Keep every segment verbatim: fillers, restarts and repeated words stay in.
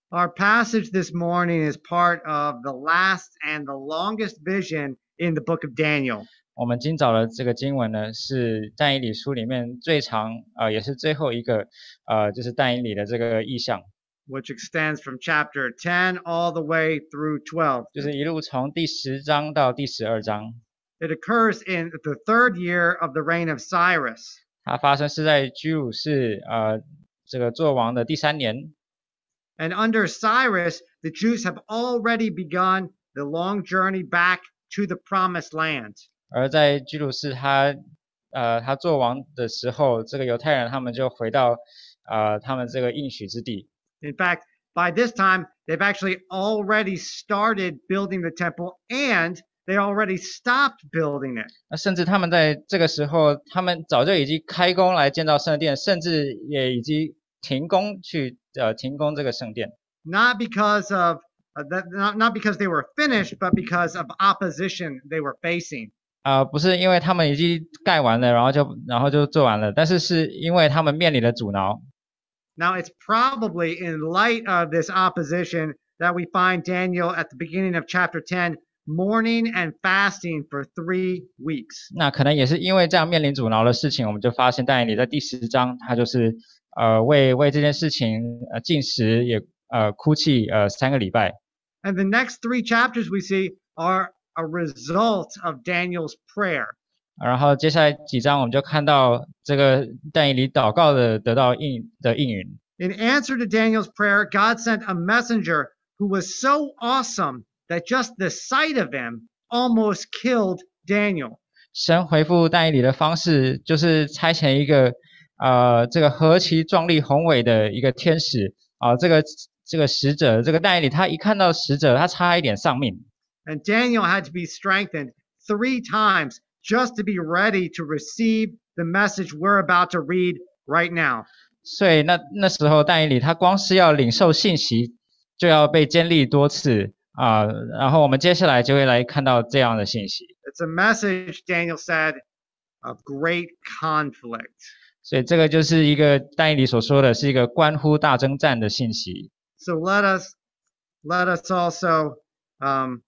Our passage this morning is part of the last and the longest vision in the book of Daniel. 我们今早的这个经文呢，是但以理书里面最长，呃，也是最后一个，呃，就是但以理的这个意象， which extends from chapter ten all the way through twelve. 就是一路从第十章到第十二章。 It occurs in the third year of the reign of Cyrus. 它发生是在居鲁士呃这个做王的第三年。 And under Cyrus, the Jews have already begun the long journey back to the promised land. 而在居鲁士他呃他做王的时候，这个犹太人他们就回到呃他们这个应许之地。 In fact, by this time, they've actually already started building the temple and they already stopped building it. 那甚至他们在这个时候，他们早就已经开工来建造圣殿，甚至也已经停工去呃停工这个圣殿。 Not because of uh, that, not, not because they were finished, but because of opposition they were facing. 啊、呃，不是因为他们已经盖完了，然后就然后就做完了，但是是因为他们面临的阻挠。 Now, it's probably in light of this opposition that we find Daniel at the beginning of chapter ten mourning and fasting for three weeks. 那可能也是因为这样面临阻挠的事情，我们就发现但以理在第十章，他就是呃为为这件事情呃禁食，也呃哭泣呃三个礼拜。 And the next three chapters we see are a result of Daniel's prayer. 然后接下来几章我们就看到这个但以理祷告的得到应的应允。 In answer to Daniel's prayer, God sent a messenger who was so awesome that just the sight of him almost killed Daniel. 神回复但以理的方式就是差遣一个呃这个何其壮丽宏伟的一个天使啊、呃，这个这个使者，这个但以理他一看到使者，他差一点丧命。 And Daniel had to be strengthened three times just to be ready to receive the message we're about to read right now. 所以那那时候但以理他光是要领受信息，就要被坚立多次啊、呃。然后我们接下来就会来看到这样的信息。 It's a message, Daniel said, of great conflict. 所以这个就是一个但以理所说的是一个关乎大征战的信息。 So let us let us also um,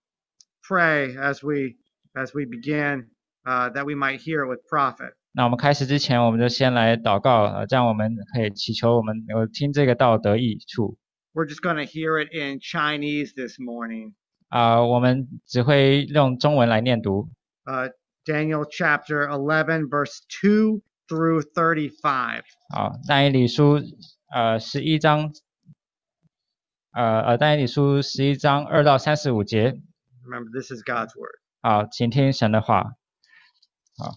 pray as we as we begin uh, that we might hear it with profit. 那我们开始之前，我们就先来祷告，呃，这样我们可以祈求我们能够听这个道得益处。 We're just going to hear it in Chinese this morning. 啊、呃，我们只会用中文来念读。 Uh, Daniel chapter eleven, verse two through thirty-five. 好，但以理书呃十一章，呃呃但以理书十一章二到三十五节。 Remember, this is God's word. 好，请听神的话。好。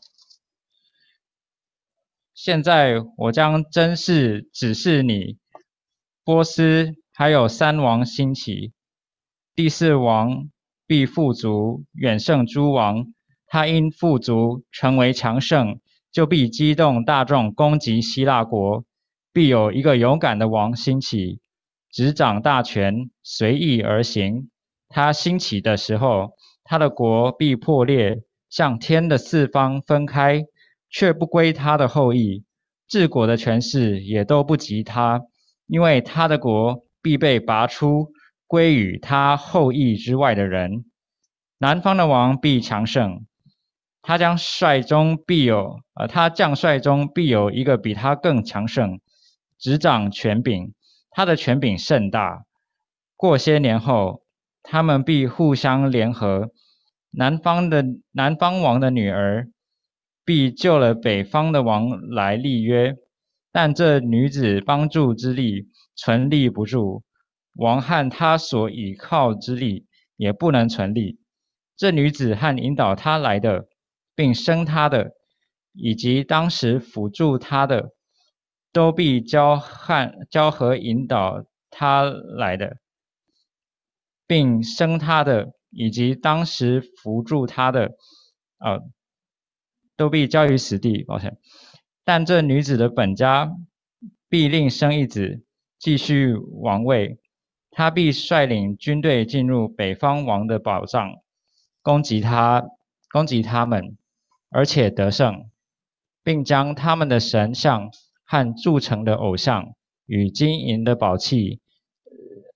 现在我将真事指示你，波斯还有三王兴起，第四王必富足，远胜诸王。他因富足成为强盛，就必激动大众攻击希腊国。必有一个勇敢的王兴起，执掌大权，随意而行。他兴起的时候，他的国必破裂，向天的四方分开。却不归他的后裔，治国的权势也都不及他，因为他的国必被拔出，归于他后裔之外的人。南方的王必强盛，他将帅中必有，呃，他将帅中必有一个比他更强盛，执掌权柄，他的权柄甚大。过些年后，他们必互相联合，南方的南方王的女儿必救了北方的王来立约，但这女子帮助之力存立不住，王和他所倚靠之力也不能存立。这女子和引导他来的，并生他的，以及当时辅助他的，都必交和交和引导他来的，并生他的，以及当时辅助他的，呃。都必交于死地，抱歉。但这女子的本家必另生一子，继续王位。他必率领军队进入北方王的宝藏，攻击他，攻击他们，而且得胜，并将他们的神像和铸成的偶像与金银的宝器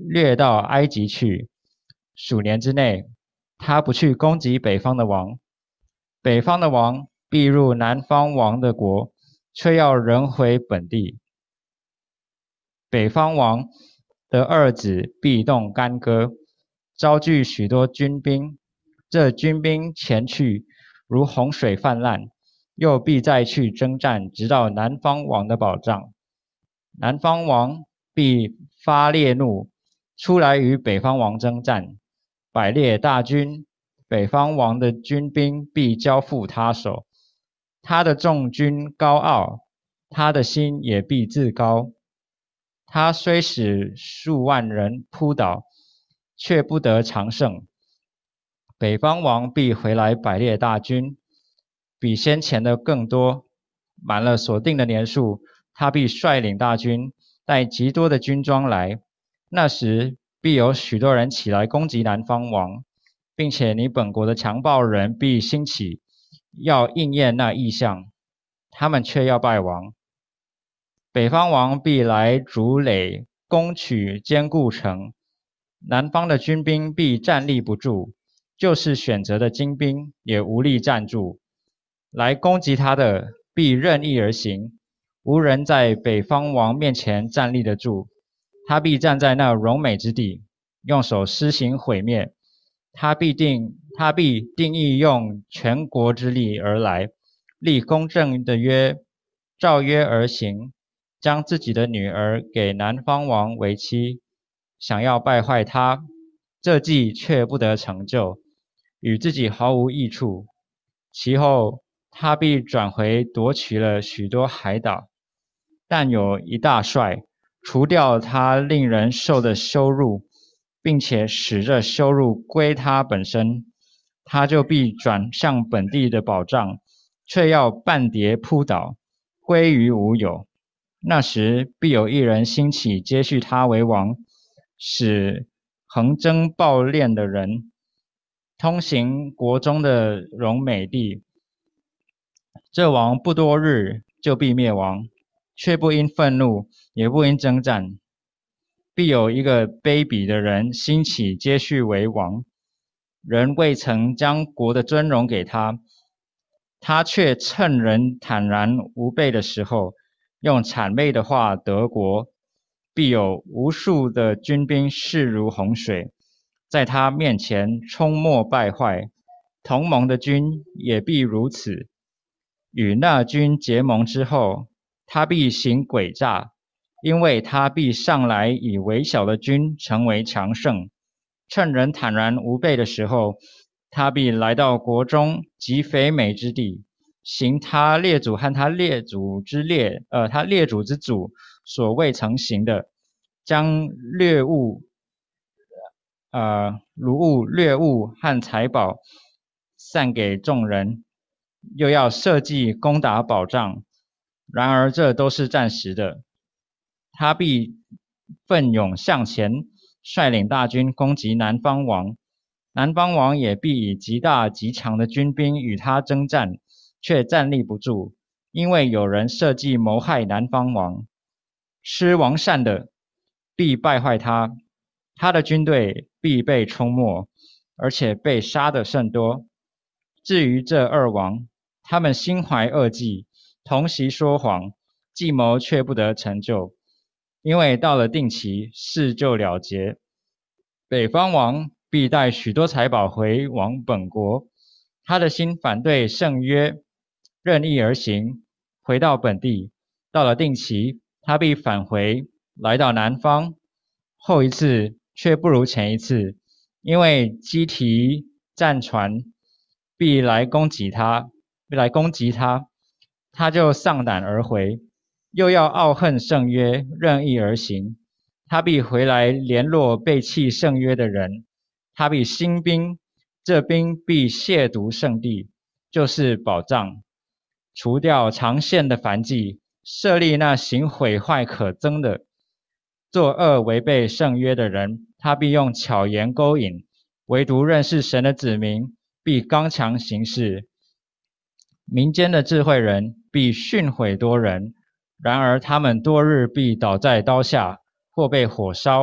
掠到埃及去。数年之内，他不去攻击北方的王，北方的王必入南方王的国，却要人回本地。北方王的二子必动干戈，招聚许多军兵，这军兵前去，如洪水泛滥，又必再去征战，直到南方王的保障。南方王必发烈怒，出来与北方王征战，百列大军，北方王的军兵必交付他手。他的众军高傲，他的心也必自高。他虽使数万人扑倒，却不得长胜。北方王必回来百列大军，比先前的更多，满了所定的年数，他必率领大军，带极多的军装来。那时必有许多人起来攻击南方王，并且你本国的强暴人必兴起，要应验那异象，他们却要败亡。北方王必来筑垒，攻取坚固城，南方的军兵必站立不住，就是选择的精兵也无力站住。来攻击他的必任意而行，无人在北方王面前站立得住。他必站在那荣美之地，用手施行毁灭。他必定他必定义用全国之力而来，立公正的约，照约而行，将自己的女儿给南方王为妻，想要败坏他，这计却不得成就，与自己毫无益处。其后他必转回夺取了许多海岛，但有一大帅除掉他令人受的羞辱，并且使这羞辱归他本身，他就必转向本地的保障，却要半跌扑倒，归于无有。那时必有一人兴起接续他为王，使横征暴敛的人通行国中的荣美地。这王不多日就必灭亡，却不因愤怒，也不因征战。必有一个卑鄙的人兴起接续为王，人未曾将国的尊荣给他，他却趁人坦然无备的时候，用谄媚的话得国。必有无数的军兵势如洪水，在他面前冲没败坏，同盟的军也必如此。与那军结盟之后，他必行诡诈，因为他必上来以微小的军成为强盛。趁人坦然无备的时候，他必来到国中极肥美之地，行他列祖和他列祖之列，呃，他列祖之祖所未曾行的，将掠物、呃，掳物、掠物和财宝散给众人，又要设计攻打保障。然而这都是暂时的。他必奋勇向前，率领大军攻击南方王。南方王也必以极大极强的军兵与他征战，却站立不住，因为有人设计谋害南方王。吃王膳的必败坏他，他的军队必被冲没，而且被杀的甚多。至于这二王，他们心怀恶计，同席说谎，计谋却不得成就，因为到了定期，事就了结。北方王必带许多财宝回往本国，他的心反对圣约，任意而行，回到本地。到了定期，他必返回，来到南方。后一次却不如前一次，因为基提战船必来攻击他，必来攻击他，他就丧胆而回，又要傲恨圣约，任意而行。他必回来联络背弃圣约的人，他必兴兵，这兵必亵渎圣地，就是保障，除掉长线的燔祭，设立那行毁坏可憎的、作恶违背圣约的人，他必用巧言勾引，唯独认识神的子民必刚强行事。民间的智慧人必训诲多人，然而他们多日必倒在刀下，或被火烧，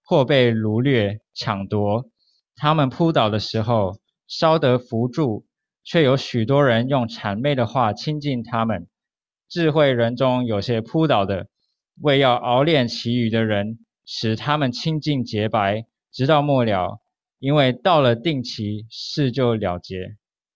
或被掳掠、抢夺。他们扑倒的时候，稍得扶助，却有许多人用谄媚的话亲近他们。智慧人中有些扑倒的，为要熬炼其余的人，使他们清净洁白，直到末了。因为到了定期，事就了结。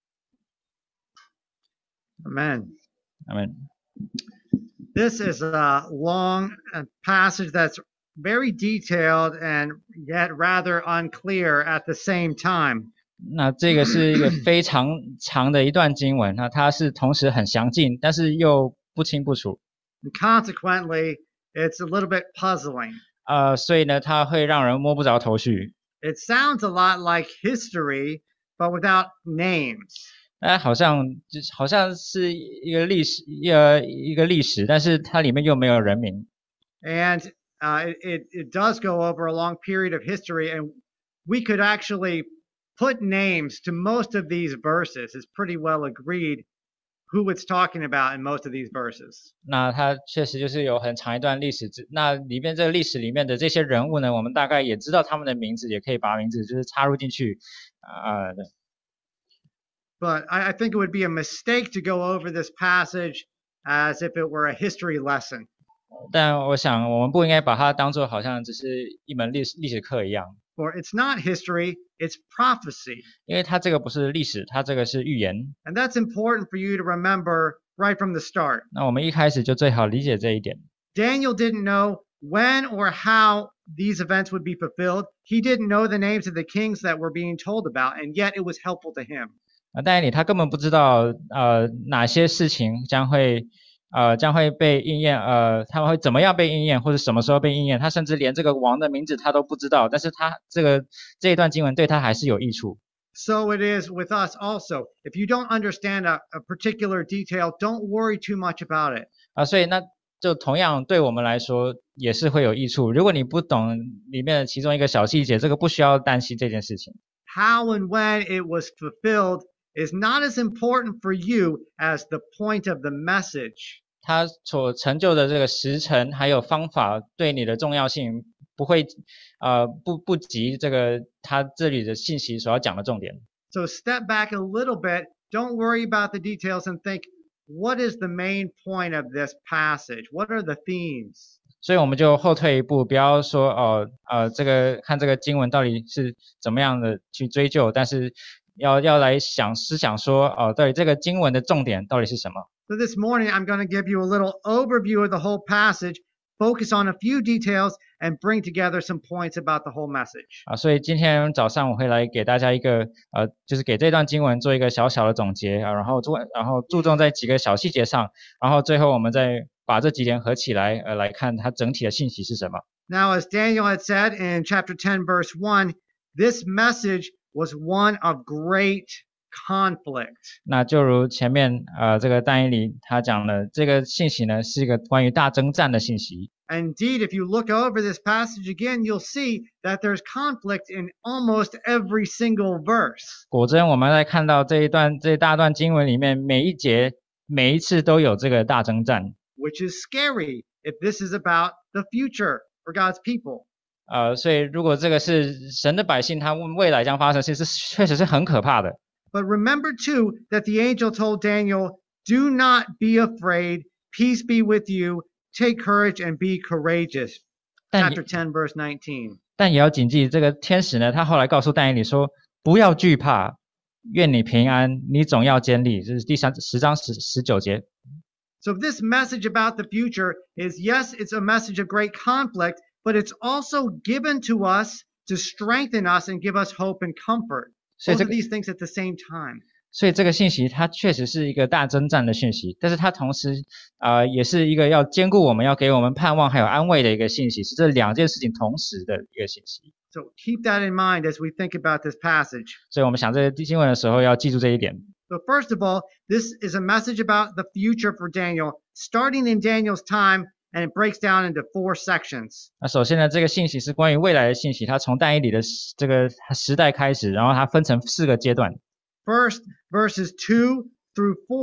Amen. Amen. This is a long passage that's very detailed and yet rather unclear at the same time. 那这个是一个非常长的一段经文，那它是同时很详尽，但是又不清不楚。 And consequently, it's a little bit puzzling. 呃，所以呢，它会让人摸不着头绪。 It sounds a lot like history, but without names. 那好像好像是一个历史，呃，一个历史，但是它里面又没有人名。 And uh, it, it does go over a long period of history, and we could actually put names to most of these verses. It's pretty well agreed who it's talking about in most of these verses. 那它确实就是有很长一段历史，那里面这个历史里面的这些人物呢，我们大概也知道他们的名字，也可以把名字就是插入进去，啊、呃。 But I, I think it would be a mistake to go over this passage as if it were a history lesson. 但我想我们不应该把它当作好像只是一门历史历史课一样。 For it's not history, it's prophecy. 因为它这个不是历史，它这个是预言。 And that's important for you to remember right from the start. 那我们一开始就最好理解这一点。 Daniel didn't know when or how these events would be fulfilled. He didn't know the names of the kings that were being told about, and yet it was helpful to him. 啊，但是你他根本不知道呃哪些事情将会呃将会被应验，呃他们会怎么样被应验，或者什么时候被应验，他甚至连这个王的名字他都不知道，但是他这个这一段经文对他还是有益处。 So it is with us also. If you don't understand a, a particular detail, don't worry too much about it. 啊，所以那就同样对我们来说也是会有益处。如果你不懂里面的其中一个小细节，这个不需要担心这件事情。 How and when it was fulfilled is not as important for you as the point of the message. 它所成就的这个时辰还有方法对你的重要性不会呃不不及这个它这里的信息所要讲的重点。 So step back a little bit, don't worry about the details and think, what is the main point of this passage? What are the themes? 所以我们就后退一步，不要说哦呃这个看这个经文到底是怎么样的去追究，但是要要来想思想说哦到底这个经文的重点到底是什么。 So this morning I'm going to give you a little overview of the whole passage, focus on a few details, and bring together some points about the whole message. 啊，所以今天早上我会来给大家一个呃，就是给这段经文做一个小小的总结啊，然后注然后注重在几个小细节上，然后最后我们再把这几点合起来，呃，来看它整体的信息是什么。 Now, as Daniel had said in chapter ten, verse one, this message was one of great conflict. 那就如前面呃这个但以理他讲的，这个信息呢是一个关于大征战的信息。 Indeed, if you look over this passage again, you'll see that there's conflict in almost every single verse. 果真，我们在看到这一段这一大段经文里面，每一节每一次都有这个大征战。 Which is scary if this is about the future for God's people. 呃，所以如果这个是神的百姓，他未来将发生的事，是确实是很可怕的。 But remember too that the angel told Daniel, "Do not be afraid. Peace be with you. Take courage and be courageous." Chapter ten, verse nineteen. 但也要谨记，这个天使呢，他后来告诉但以理说：“不要惧怕，愿你平安，你总要坚立。”这是第三十章十十九节。 So this message about the future is, yes, it's a message of great conflict, but it's also given to us to strengthen us and give us hope and comfort. Both of these things at the same time. 所以这个信息它确实是一个大征战的信息，但是它同时呃也是一个要兼顾我们要给我们盼望还有安慰的一个信息，是这两件事情同时的一个信息。 So keep that in mind as we think about this passage. 所以我们想这个经文的时候要记住这一点。 So first of all, this is a message about the future for Daniel, starting in Daniel's time, and it breaks down into four sections. 那首先呢，这个信息是关于未来的信息，它从但以理的这个时代开始，然后它分成四个阶段。 First, verses two through four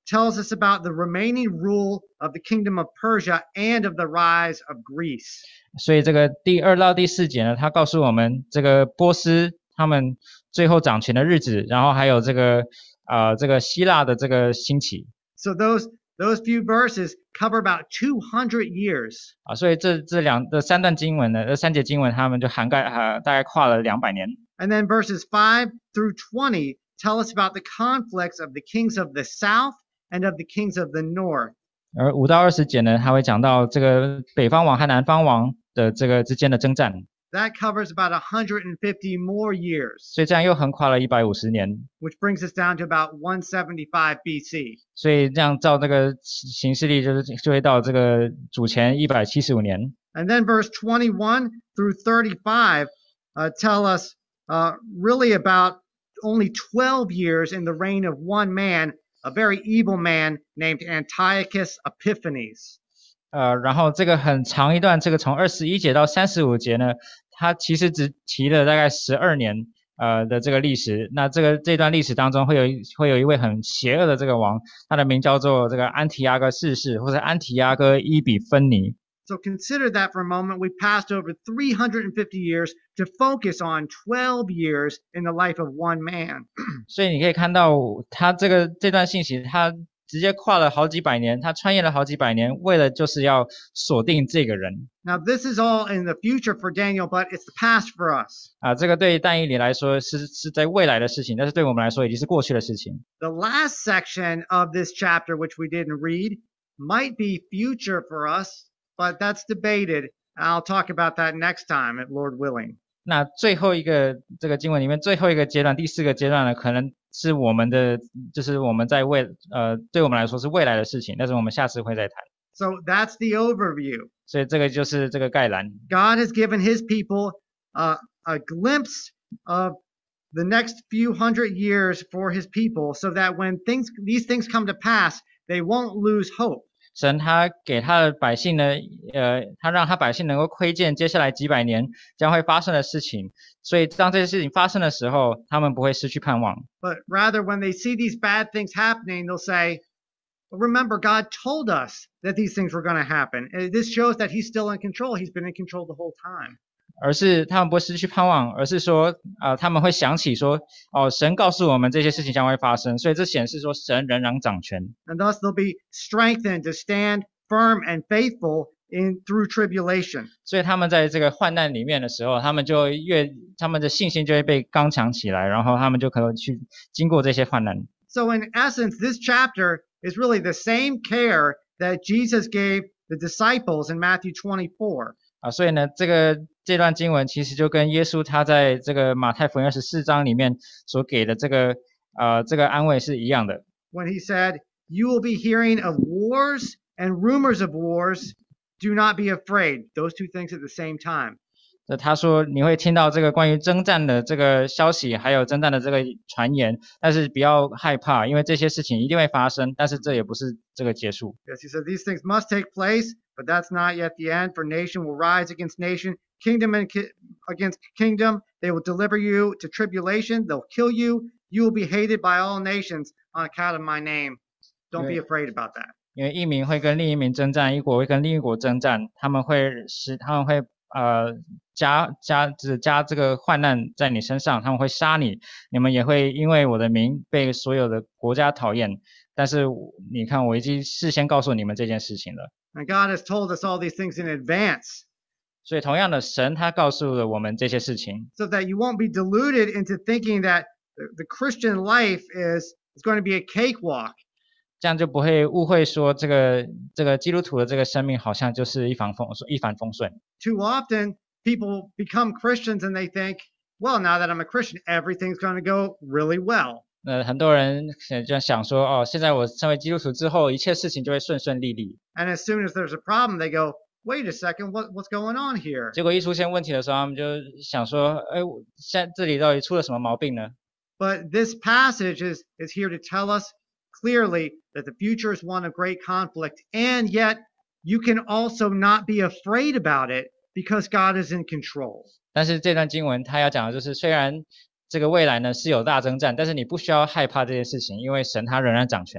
tells us about the remaining rule of the kingdom of Persia and of the rise of Greece. 所以这个第二到第四节呢，它告诉我们这个波斯他们最后掌权的日子，然后还有这个呃这个希腊的这个兴起 So those those few verses cover about two hundred years. 啊，所以这这两这三段经文呢，这三节经文他们就涵盖呃大概跨了两百年。 And then verses five through twenty tell us about the conflicts of the kings of the south and of the kings of the north. 而五到二十节呢，它会讲到这个北方王和南方王的这个之间的征战， That covers about one hundred fifty more years, 所以这样又横跨了一百五十年。 which brings us down to about one seventy-five B C. 所以这样照这个形势力，就是就会到这个主前一百七十五年。 And then verse twenty-one through thirty-five uh, tell us uh, really about only twelve years in the reign of one man, a very evil man named Antiochus Epiphanes. 呃，然后这个很长一段，这个从二十一节到三十五节呢，它其实只提了大概十二年呃的这个历史。那这个这段历史当中会有一会有一位很邪恶的这个王，他的名叫做这个安提阿哥四世，或者安提阿哥伊比芬尼。 So consider that for a moment. We passed over three hundred fifty years to focus on twelve years in the life of one man. 所以你可以看到，他这个这段信息，他直接跨了好几百年，他穿越了好几百年，为了就是要锁定这个人。 Now, this is all in the future for Daniel, but it's the past for us. 啊，这个对但以理来说是是在未来的事情，但是对我们来说已经是过去的事情。 The last section of this chapter, which we didn't read, might be future for us, but that's debated. I'll talk about that next time, if Lord willing. 那最后一个这个经文里面最后一个阶段，第四个阶段呢，可能是我们的，就是我们在未呃，对我们来说是未来的事情，但是我们下次会再谈。 So that's the overview. 所以这个就是这个概览。 God has given his people uh, a glimpse of the next few hundred years for his people so that when things these things come to pass, they won't lose hope. 神他给他的百姓呢，呃，他让他百姓能够窥见接下来几百年将会发生的事情，所以当这些事情发生的时候，他们不会失去盼望。 But rather, when they see these bad things happening, they'll say, remember, God told us that these things were going to happen. And this shows that he's still in control. He's been in control the whole time. 而是他们不会失去盼望，而是说，呃，他们会想起说，哦，神告诉我们这些事情将会发生，所以这显示说神仍然掌权。 And thus they'll be strengthened to stand firm and faithful in through tribulation. 所以他们在这个患难里面的时候，他们就越他们的信心就会被刚强起来，然后他们就可以去经过这些患难。 So in essence, this chapter is really the same care that Jesus gave the disciples in Matthew twenty-four. 啊，所以呢，这个这段经文其实就跟耶稣他在这个马太福音二十四章里面所给的这个呃这个安慰是一样的。 When he said, you will be hearing of wars and rumors of wars. Do not be afraid. Those two things at the same time. 那他说你会听到这个关于征战的这个消息，还有征战的这个传言，但是不要害怕，因为这些事情一定会发生，但是这也不是这个结束。 Yes, he said these things must take place, but that's not yet the end. For nation will rise against nation, kingdom and ki- against kingdom. They will deliver you to tribulation. They'll kill you. You will be hated by all nations on account of my name. Don't be afraid about that. 因为一民会跟另一民征战，一国会跟另一国征战，他们会使他们会呃加加就是加这个患难在你身上，他们会杀你，你们也会因为我的名被所有的国家讨厌。但是你看，我已经事先告诉你们这件事情了。 And God has told us all these things in advance, 所以同样的，神他告诉了我们这些事情， so that you won't be deluded into thinking that the, the Christian life is, is going to be a cakewalk. 这样就不会误会说这个这个基督徒的这个生命好像就是一帆风一帆风顺。 Too often, people become Christians and they think, well, now that I'm a Christian, everything's going to go really well. 那很多人就想说，哦，现在我成为基督徒之后，一切事情就会顺顺利利。 And as soon as there's a problem, they go, wait a second, what, what's going on here? 结果一出现问题的时候，他们就想说，哎，现在这里到底出了什么毛病呢？ But this passage is, is here to tell us clearly that the future is one of great conflict, and yet you can also not be afraid about it because God is in control. 但是这段经文他要讲的就是，虽然这个未来呢是有大征战，但是你不需要害怕这件事情，因为神他仍然掌权。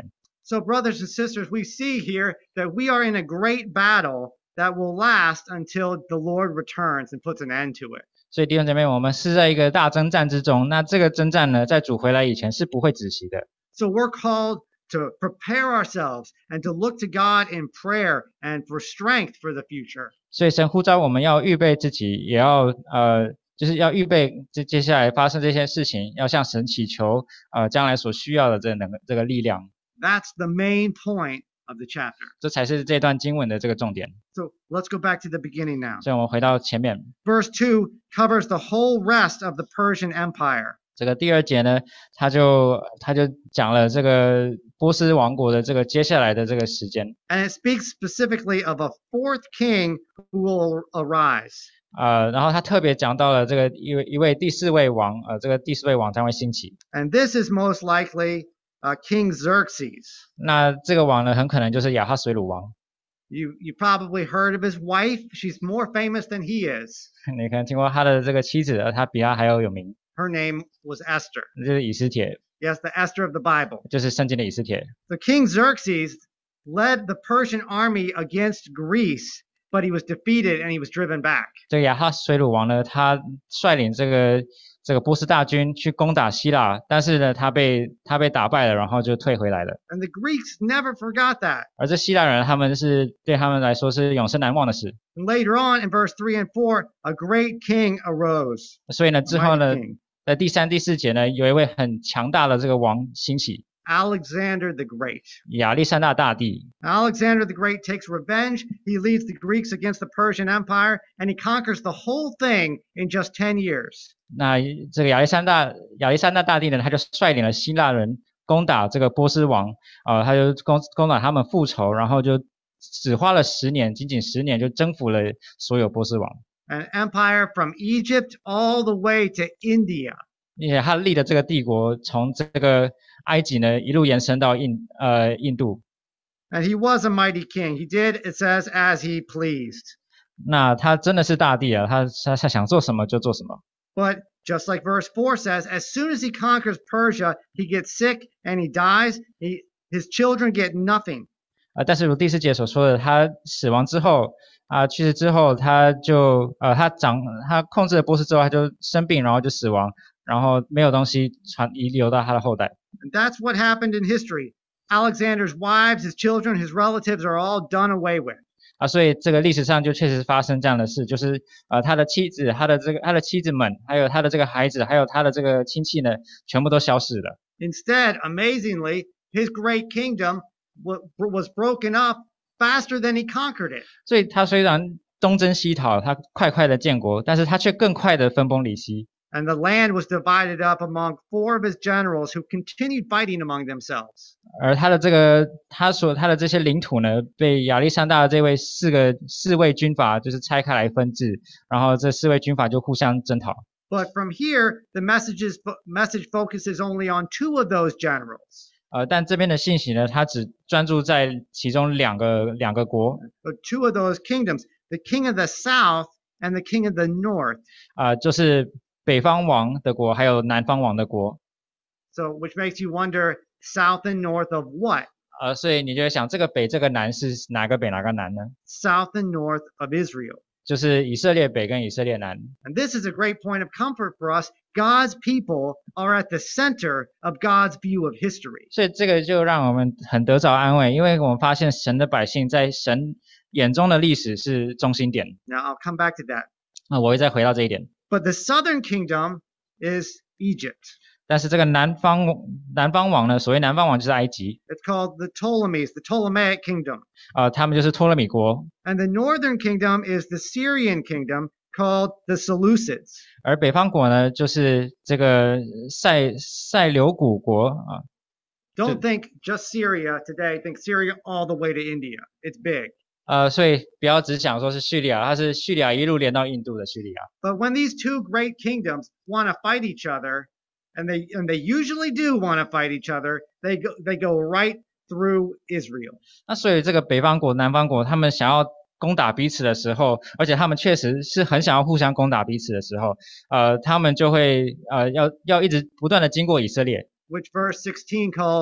So, brothers and sisters, we see here that we are in a great battle that will last until the Lord returns and puts an end to it. 所以弟兄姐妹，我们是在一个大征战之中，那这个征战呢，在主回来以前是不会止息的。 So we're called to prepare ourselves and to look to God in prayer and for strength for the future. 所以神呼召我们要预备自己，也要呃，就是要预备这接下来发生这些事情，要向神祈求呃将来所需要的这能这个力量。 That's the main point of the chapter. 这才是这段经文的这个重点。 So let's go back to the beginning now. 所以我们回到前面， Verse two covers the whole rest of the Persian Empire. 这个第二节呢，他就他就讲了这个波斯王国的这个接下来的这个时间。 And it speaks specifically of a fourth king who will arise. 呃，然后他特别讲到了这个一位一位第四位王，呃，这个第四位王将会兴起。 And this is most likely uh, King Xerxes. 那这个王呢，很可能就是亚哈水鲁王。 You you probably heard of his wife. She's more famous than he is. 你可能听过他的这个妻子，他比他还要有名， Her name was Esther. 就是以斯帖， Yes, the Esther of the Bible. 就是圣经的以斯帖。 The King Xerxes led the Persian army against Greece, but he was defeated and he was driven back. 这个亚哈水鲁王呢，他率领这个这个波斯大军去攻打希腊，但是呢，他被他被打败了，然后就退回来了。 And the Greeks never forgot that. 而这希腊人，他们是对他们来说是永生难忘的事。 And later on in verse three and four, a great king arose. 所以呢， A 之后 mighty 呢， king, 在第三、第四节呢，有一位很强大的这个王兴起， Alexander the Great. 亚历山大大帝。 Alexander the Great takes revenge. He leads the Greeks against the Persian Empire, and he conquers the whole thing in just ten years. 那这个亚历山大亚历山大大帝呢，他就率领了希腊人攻打这个波斯王，呃，他就攻攻打他们复仇，然后就只花了十年，仅仅十年就征服了所有波斯王。 An empire from Egypt all the way to India. 而且他立的这个帝国，从这个埃及呢一路延伸到印呃印度。 And he was a mighty king. He did, it says, as he pleased. 那他真的是大帝啊，他他他想做什么就做什么。 But just like verse four says, as soon as he conquers Persia, he gets sick and he dies. He, his children get nothing. 啊、呃，但是如第四节所说的，他死亡之后啊、呃，去世之后，他就呃，他长他控制了波斯之后，他就生病，然后就死亡，然后没有东西传遗留到他的后代。 And that's what happened in history. Alexander's wives, his children, his relatives are all done away with. 啊，所以这个历史上就确实发生这样的事，就是呃，他的妻子、他的这个他的妻子们，还有他的这个孩子，还有他的这个亲戚呢，全部都消失了。 Instead, amazingly, his great kingdom was broken up faster than he conquered it. 所以他虽然东征西讨，他快快的建国，但是他却更快的分崩离析。 And the land was divided up among four of his generals who continued fighting among themselves. 而他的这个他所他的这些领土呢，被亚历山大的这位四个四位军阀就是拆开来分治，然后这四位军阀就互相征讨。 But from here, the messages, message focuses only on two of those generals. 呃，但这边的信息呢，它只专注在其中两个两个国， But two of those kingdoms, the king of the south and the king of the north. 啊、呃，就是北方王的国，还有南方王的国。 So, which makes you wonder, south and north of what? 呃，所以你就会想，这个北这个南是哪个北哪个南呢？ South and north of Israel. 就是以色列北跟以色列南。 And this is a great point of comfort for us. God's people are at the center of God's view of history. 所以这个就让我们很得着安慰，因为我们发现神的百姓在神眼中的历史是中心点。 Now, I'll come back to that. 那我会再回到这一点。 But the southern kingdom is Egypt. 但是这个南方南方王呢，所谓南方王就是埃及， It's called the Ptolemies, the Ptolemaic kingdom. 呃，他们就是托勒米国。 And the northern kingdom is the Syrian kingdom called the Seleucids. 而北方国呢，就是这个塞塞琉古国啊。 Don't think just Syria today. Think Syria all the way to India. It's big. 呃，所以不要只想说是叙利亚，它是叙利亚一路连到印度的叙利亚。 But when these two great kingdoms want to fight each other, and they and they usually do want to fight each other, they go they go right through Israel. 那所以这个北方国、南方国，他们想要攻打彼此的时候，而且他们确实是很想要互相攻打彼此的时候，呃，他们就会呃要要一直不断的经过以色列。 Which verse sixteen calls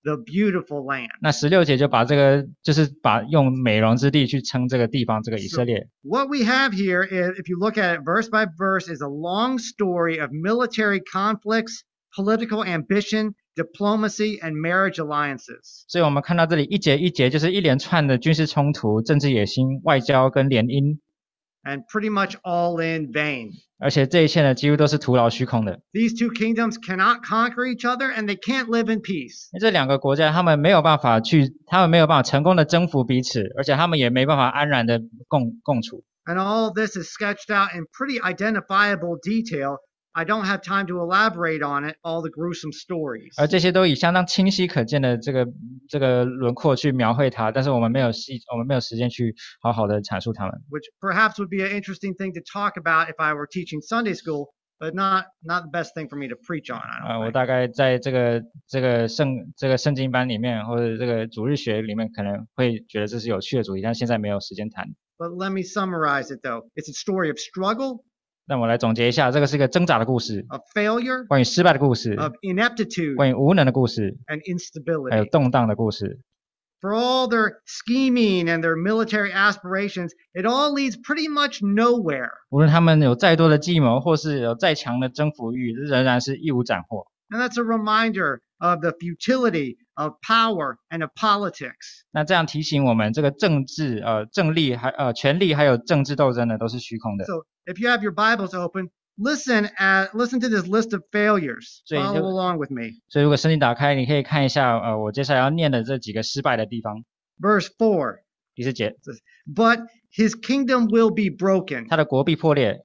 the beautiful land. 那十六节就把这个就是把用美容之地去称这个地方，这个以色列。 What we have here is, if you look at it verse by verse, is a long story of military conflicts, political ambition, diplomacy, and marriage alliances. 所以我们看到这里一节一节就是一连串的军事冲突、政治野心、外交跟联姻。 And pretty much all in vain. 而且这一切呢，几乎都是徒劳虚空的。 These two kingdoms cannot conquer each other, and they can't live in peace. 这两个国家，他们没有办法去，他们没有办法成功的征服彼此，而且他们也没办法安然的共共处。 And all of this is sketched out in pretty identifiable detail. I don't have time to elaborate on it, all the gruesome stories. 而这些都以相当清晰可见的这个这个轮廓去描绘它，但是我们没有细，我们没有时间去好好的阐述它们。 Which perhaps would be an interesting thing to talk about if I were teaching Sunday school, but not not the best thing for me to preach on. I 呃， don't 我 think. 大概在这个这个圣这个圣经班里面，或者这个主日学里面，可能会觉得这是有趣的主题，但现在没有时间谈。 But let me summarize it though. It's a story of struggle, 那我来总结一下，这个是一个挣扎的故事， of failure, 关于失败的故事， of ineptitude, 关于无能的故事， and 还有 instability. 动荡的故事。 For all their scheming and their military aspirations, it all leads pretty much nowhere. 无论他们有再多的计谋，或是有再强的征服欲，仍然是一无斩获。 And that's a reminder of the futility of power and of politics. 那这样提醒我们，这个政治、呃政利还呃权力还有政治斗争呢，都是虚空的。 So if you have your Bibles open, listen at listen to this list of failures. 所以就- Follow along with me. 所以如果圣经打开，你可以看一下，呃，我接下来要念的这几个失败的地方。 Verse four. 第四节， But his kingdom will be broken. 他的国必破裂。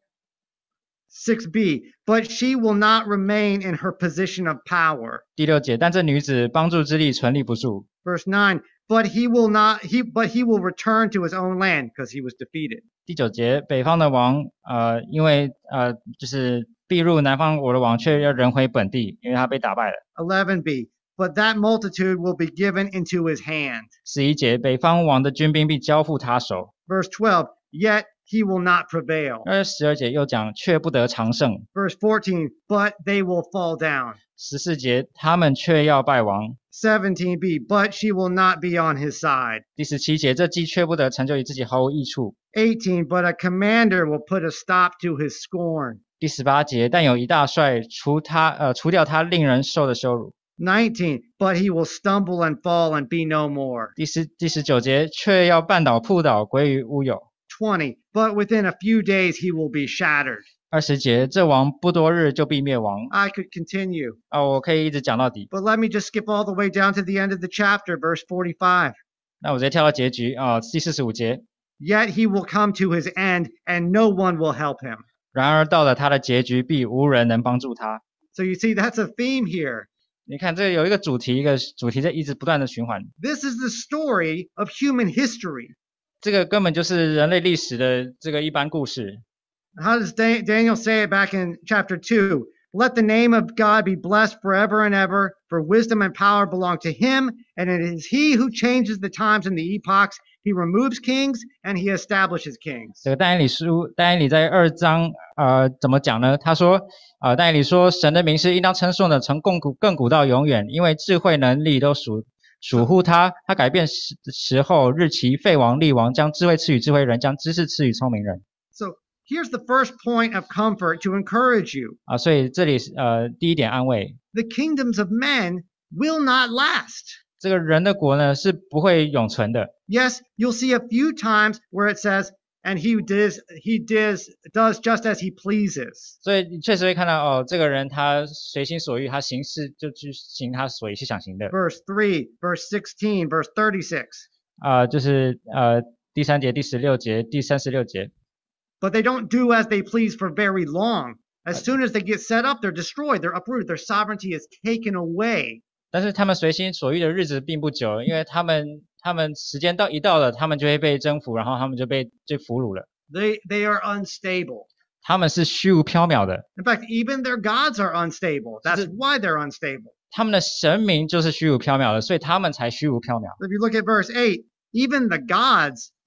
six b. But she will not remain in her position of power. 第六节，但这女子帮助之力存立不住。 Verse nine. But he will not he but he will return to his own land because he was defeated. 第九节，北方的王，呃，因为呃，就是必入南方国的王，却要人回本地，因为他被打败了。 eleven b. But that multitude will be given into his hand. 十一节，北方王的军兵必交付他手。 Verse twelve. Yet he will not prevail. 而十二节又讲，却不得长胜。 Verse fourteen. But they will fall down. 十四节，他们却要败亡。 seventeen b. But she will not be on his side. 第十七节，这既却不得成就，以自己毫无益处。 eighteen. But a commander will put a stop to his scorn. 第十八节，但有一大帅除他呃除掉他令人受的羞辱。 nineteen. But he will stumble and fall and be no more. 第十第十九节，却要绊倒扑倒，归于乌有。 twenty. But within a few days he will be shattered. 二十节，这王不多日就必灭亡。 I could continue, 啊，我可以一直讲到底。 but let me just skip all the way down to the end of the chapter, verse forty-five. 那我直接跳到结局啊，第四十五节。 Yet he will come to his end, and no one will help him. 然而到了他的结局，必无人能帮助他。 So you see, that's a theme here. 你看，这有一个主题，一个主题在一直不断的循环。 This is the story of human history. 这个根本就是人类历史的这个一般故事。 How does Da- Daniel say it back in chapter two? Let the name of God be blessed forever and ever, for wisdom and power belong to him, and it is he who changes the times and the epochs. He removes kings, and he establishes kings. 这个但以理书，但以理在二章，呃，怎么讲呢？他说，呃，但以理说，神的名是应当称颂的，从亘古亘古到永远，因为智慧能力都属属乎他。他改变时时候日期，废王立王，将智慧赐予智慧人，将知识赐予聪明人。 So here's the first point of comfort to encourage you. 啊，所以这里呃，第一点安慰， The kingdoms of men will not last. 这个人的国呢是不会永存的。 Yes, you'll see a few times where it says, and he does, he does, does just as he pleases. 所以你确实会看到哦，这个人他随心所欲，他行事就去行他所是想行的。 Verse three, verse sixteen, verse thirty-six. 啊、就是呃第三节、第十六节、第三十六节。 But they don't do as they please for very long. As soon as they get set up, they're destroyed, they're uprooted, their sovereignty is taken away. 但是他们随心所欲的日子并不久，因为他们他们时间到一到了，他们就会被征服，然后他们就被就俘虏了。 They, they are unstable. 他们是虚无缥缈的， In fact, even their gods are unstable. That's why they're unstable. 他们的神明就是虚无缥缈的，所以他们才虚无缥缈。 If you look at verse eight, even the gods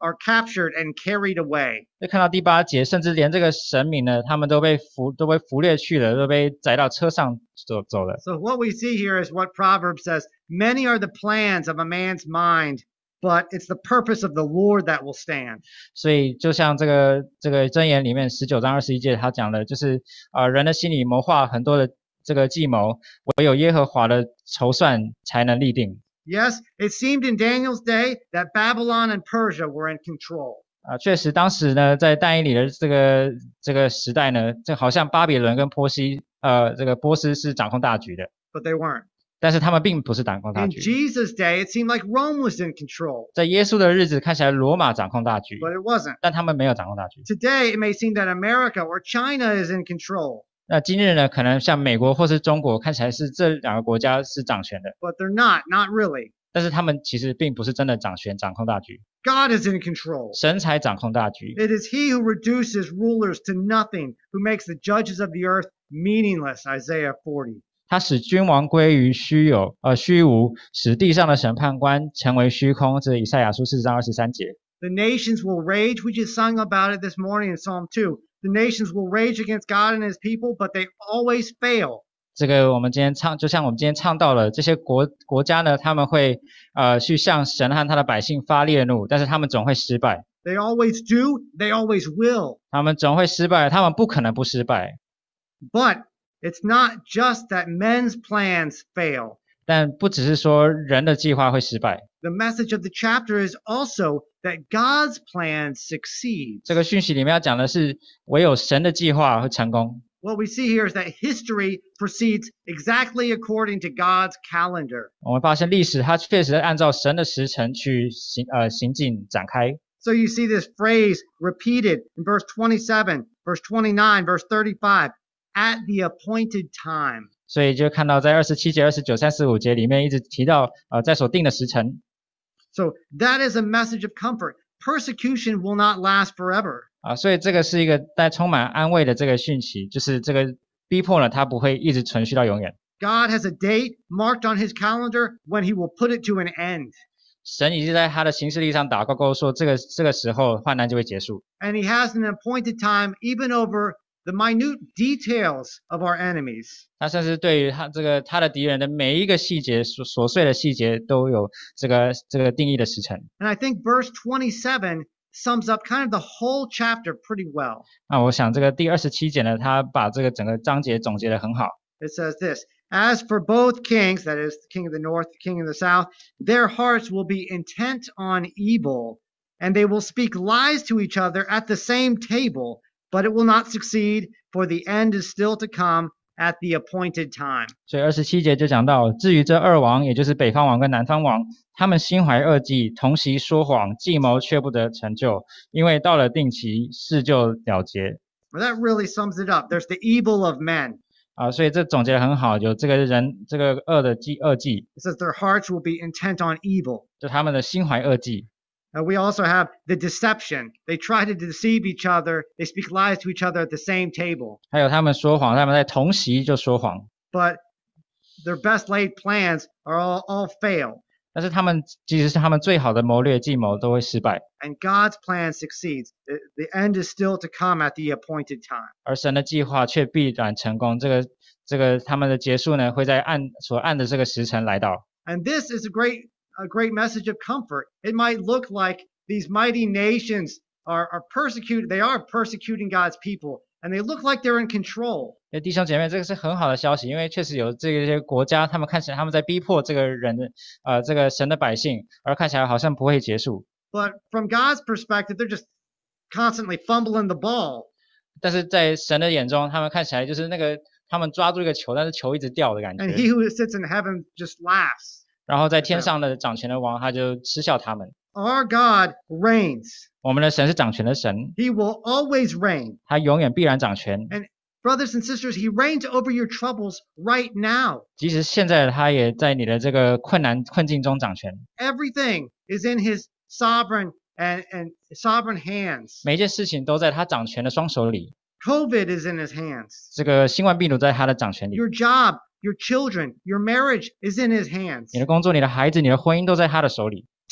are captured and carried away. 就看到第八节，甚至连这个神明呢，他们都被俘都被俘掠去了，都被载到车上走走了。 So what we see here is what Proverbs says, many are the plans of a man's mind, but it's the purpose of the Lord that will stand. 所以就像这个这个箴言里面十九章二十一节他讲的，就是啊、呃、人的心里谋划很多的这个计谋，唯有耶和华的筹算才能立定。 Yes, it seemed in Daniel's day that Babylon and Persia were in control. 啊，确实，当时呢，在但以理的这个这个时代呢，这好像巴比伦跟波西，呃，这个波斯是掌控大局的， But they weren't. 但是他们并不是掌控大 In 局。 Jesus' day, it seemed like Rome was in control, 在耶稣的日子，看起来罗马掌控大局， but it wasn't. 但他们没有掌控大局。 Today, it may seem that America or China is in control, 那今日呢，可能像美国或是中国，看起来是这两个国家是掌权的， but they're not, not really. 但是他们其实并不是真的掌权、掌控大局， God is in control. 神才掌控大局。 It is he who reduces rulers to nothing, who makes the judges of the earth meaningless, Isaiah forty. 他使君王归于虚有，呃，虚无，使地上的审判官成为虚空。这是以赛亚书四十章二十三节。 The nations will rage. We just sung about it this morning in Psalm two. The nations will rage against God and his people, but they always fail. 这个我们今天唱，就像我们今天唱到了，这些国国家呢，他们会呃去向神和他的百姓发烈怒，但是他们总会失败。 They always do. They always will. 他们总会失败，他们不可能不失败。 But it's not just that men's plans fail. 但不只是说人的计划会失败， The message of the chapter is also that God's plan succeeds. 这个讯息里面要讲的是，唯有神的计划会成功。 What we see here is that history proceeds exactly according to God's calendar. 我们发现历史它确实按照神的时辰去行呃行进展开。 So you see this phrase repeated in verse twenty-seven, verse twenty-nine, verse thirty-five, at the appointed time. 所以就看到在二十七节、二十九、三十五节里面一直提到，呃，在所定的时辰。 So that is a message of comfort. Persecution will not last forever. 啊，所以这个是一个带充满安慰的这个讯息，就是这个逼迫呢，它不会一直存续到永远。 God has a date marked on his calendar when he will put it to an end. 神已经在他的行事历上打勾勾，说这个这个时候患难就会结束。 And he has an appointed time even over the minute details of our enemies. 他甚至对于他这个他的敌人的每一个细节琐琐碎的细节都有这个这个定义的时辰。 And I think verse twenty-seven sums up kind of the whole chapter pretty well. 那我想这个第二十七节呢，他把这个整个章节总结得很好。 It says this, as for both kings, that is the king of the north, the king of the south, their hearts will be intent on evil, and they will speak lies to each other at the same table, but it will not succeed, for the end is still to come at the appointed time. 所以二十七节就讲到，至于这二王，也就是北方王跟南方王，他们心怀恶计，同席说谎，计谋却不得成就，因为到了定期，事就了结。 Well, that really sums it up. There's the evil of men. 啊，所以这总结得很好，有这个人这个恶的计恶计， It says their hearts will be intent on evil. 就他们的心怀恶计。 Uh, we also have the deception. They try to deceive each other. They speak lies to each other at the same table. 还有他们说谎，他们在同席就说谎， But their best laid plans are all, all fail. 但是他们即使是他们最好的谋略计谋都会失败， And God's plan succeeds. The, the end is still to come at the appointed time. 而神的计划却必然成功。这个这个他们的结束呢，会在按所按的这个时辰来到。 And this is a great, a great message of comfort. It might look like these mighty nations are, are persecuted. They are persecuting God's people, and they look like they're in control. 那弟兄姐妹，这个是很好的消息，因为确实有这些国家，他们看起来他们在逼迫这个人的呃这个神的百姓，而看起来好像不会结束。 But from God's perspective, they're just constantly fumbling the ball. 但是在神的眼中，他们看起来就是那个他们抓住一个球，但是球一直掉的感 And 觉。 he who sits in heaven just laughs. 然后在天上的掌权的王，他就嗤笑他们。 Our God reigns. 我们的神是掌权的神， He will always reign. 他永远必然掌权。 Brothers and sisters, he reigns over your troubles right now. 即使现在他也在你的这个困难困境中掌权， Everything is in his sovereign and, and sovereign hands. 每一件事情都在他掌权的双手里。 COVID is in his hands. 这个新冠病毒在他的掌权里， Your job, your children, your marriage is in his hands. 你的工作、你的孩子、你的婚姻都在他的手里。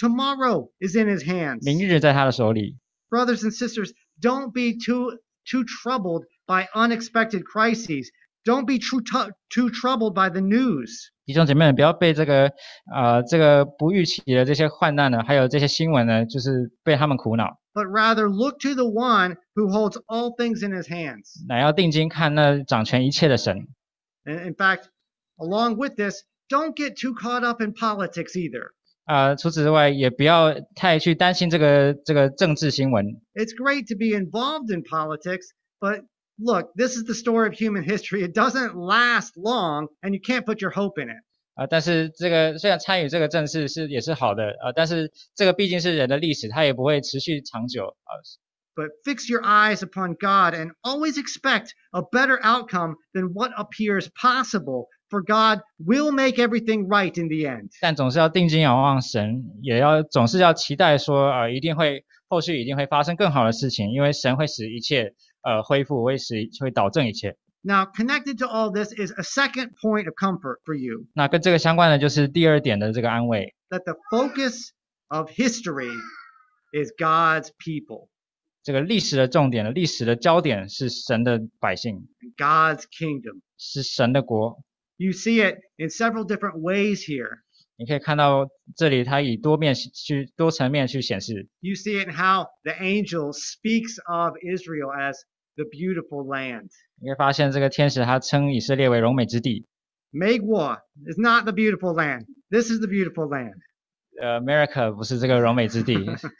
Tomorrow is in his hands. 明日在他的手里。 Brothers and sisters, don't be too too troubled by unexpected crises. Don't be too too troubled by the news. 弟兄姐妹们，不要被这个呃这个不预期的这些患难呢，还有这些新闻呢，就是被他们苦恼。 But rather look to the one who holds all things in his hands. 乃要定睛看那掌权一切的神。 And in fact, along with this, don't get too caught up in politics either. 呃，除此之外，也不要太去担心这个这个政治新闻。 It's great to be involved in politics, but look, this is the story of human history. It doesn't last long, and you can't put your hope in it. 啊、呃，但是这个虽然参与这个政事是也是好的啊、呃，但是这个毕竟是人的历史，它也不会持续长久啊。呃 But fix your eyes upon God and always expect a better outcome than what appears possible, for God will make everything right in the end. 但总是要定睛仰望神，也要总是要期待说，呃，一定会后续一定会发生更好的事情，因为神会使一切呃恢复，会使会导正一切。 Now, connected to all this is a second point of comfort for you. 那跟这个相关的就是第二点的这个安慰， That the focus of history is God's people. 这个历史的重点的历史的焦点是神的百姓， God's kingdom. 是神的国。 You see it in several different ways here. 你可以看到这里，它以多面去多层面去显示。 You see it in how the angel speaks of Israel as the beautiful land. 你会发现这个天使他称以色列为荣美之地。 Megwa is not the beautiful land. This is the beautiful land. 呃 ，America 不是这个荣美之地。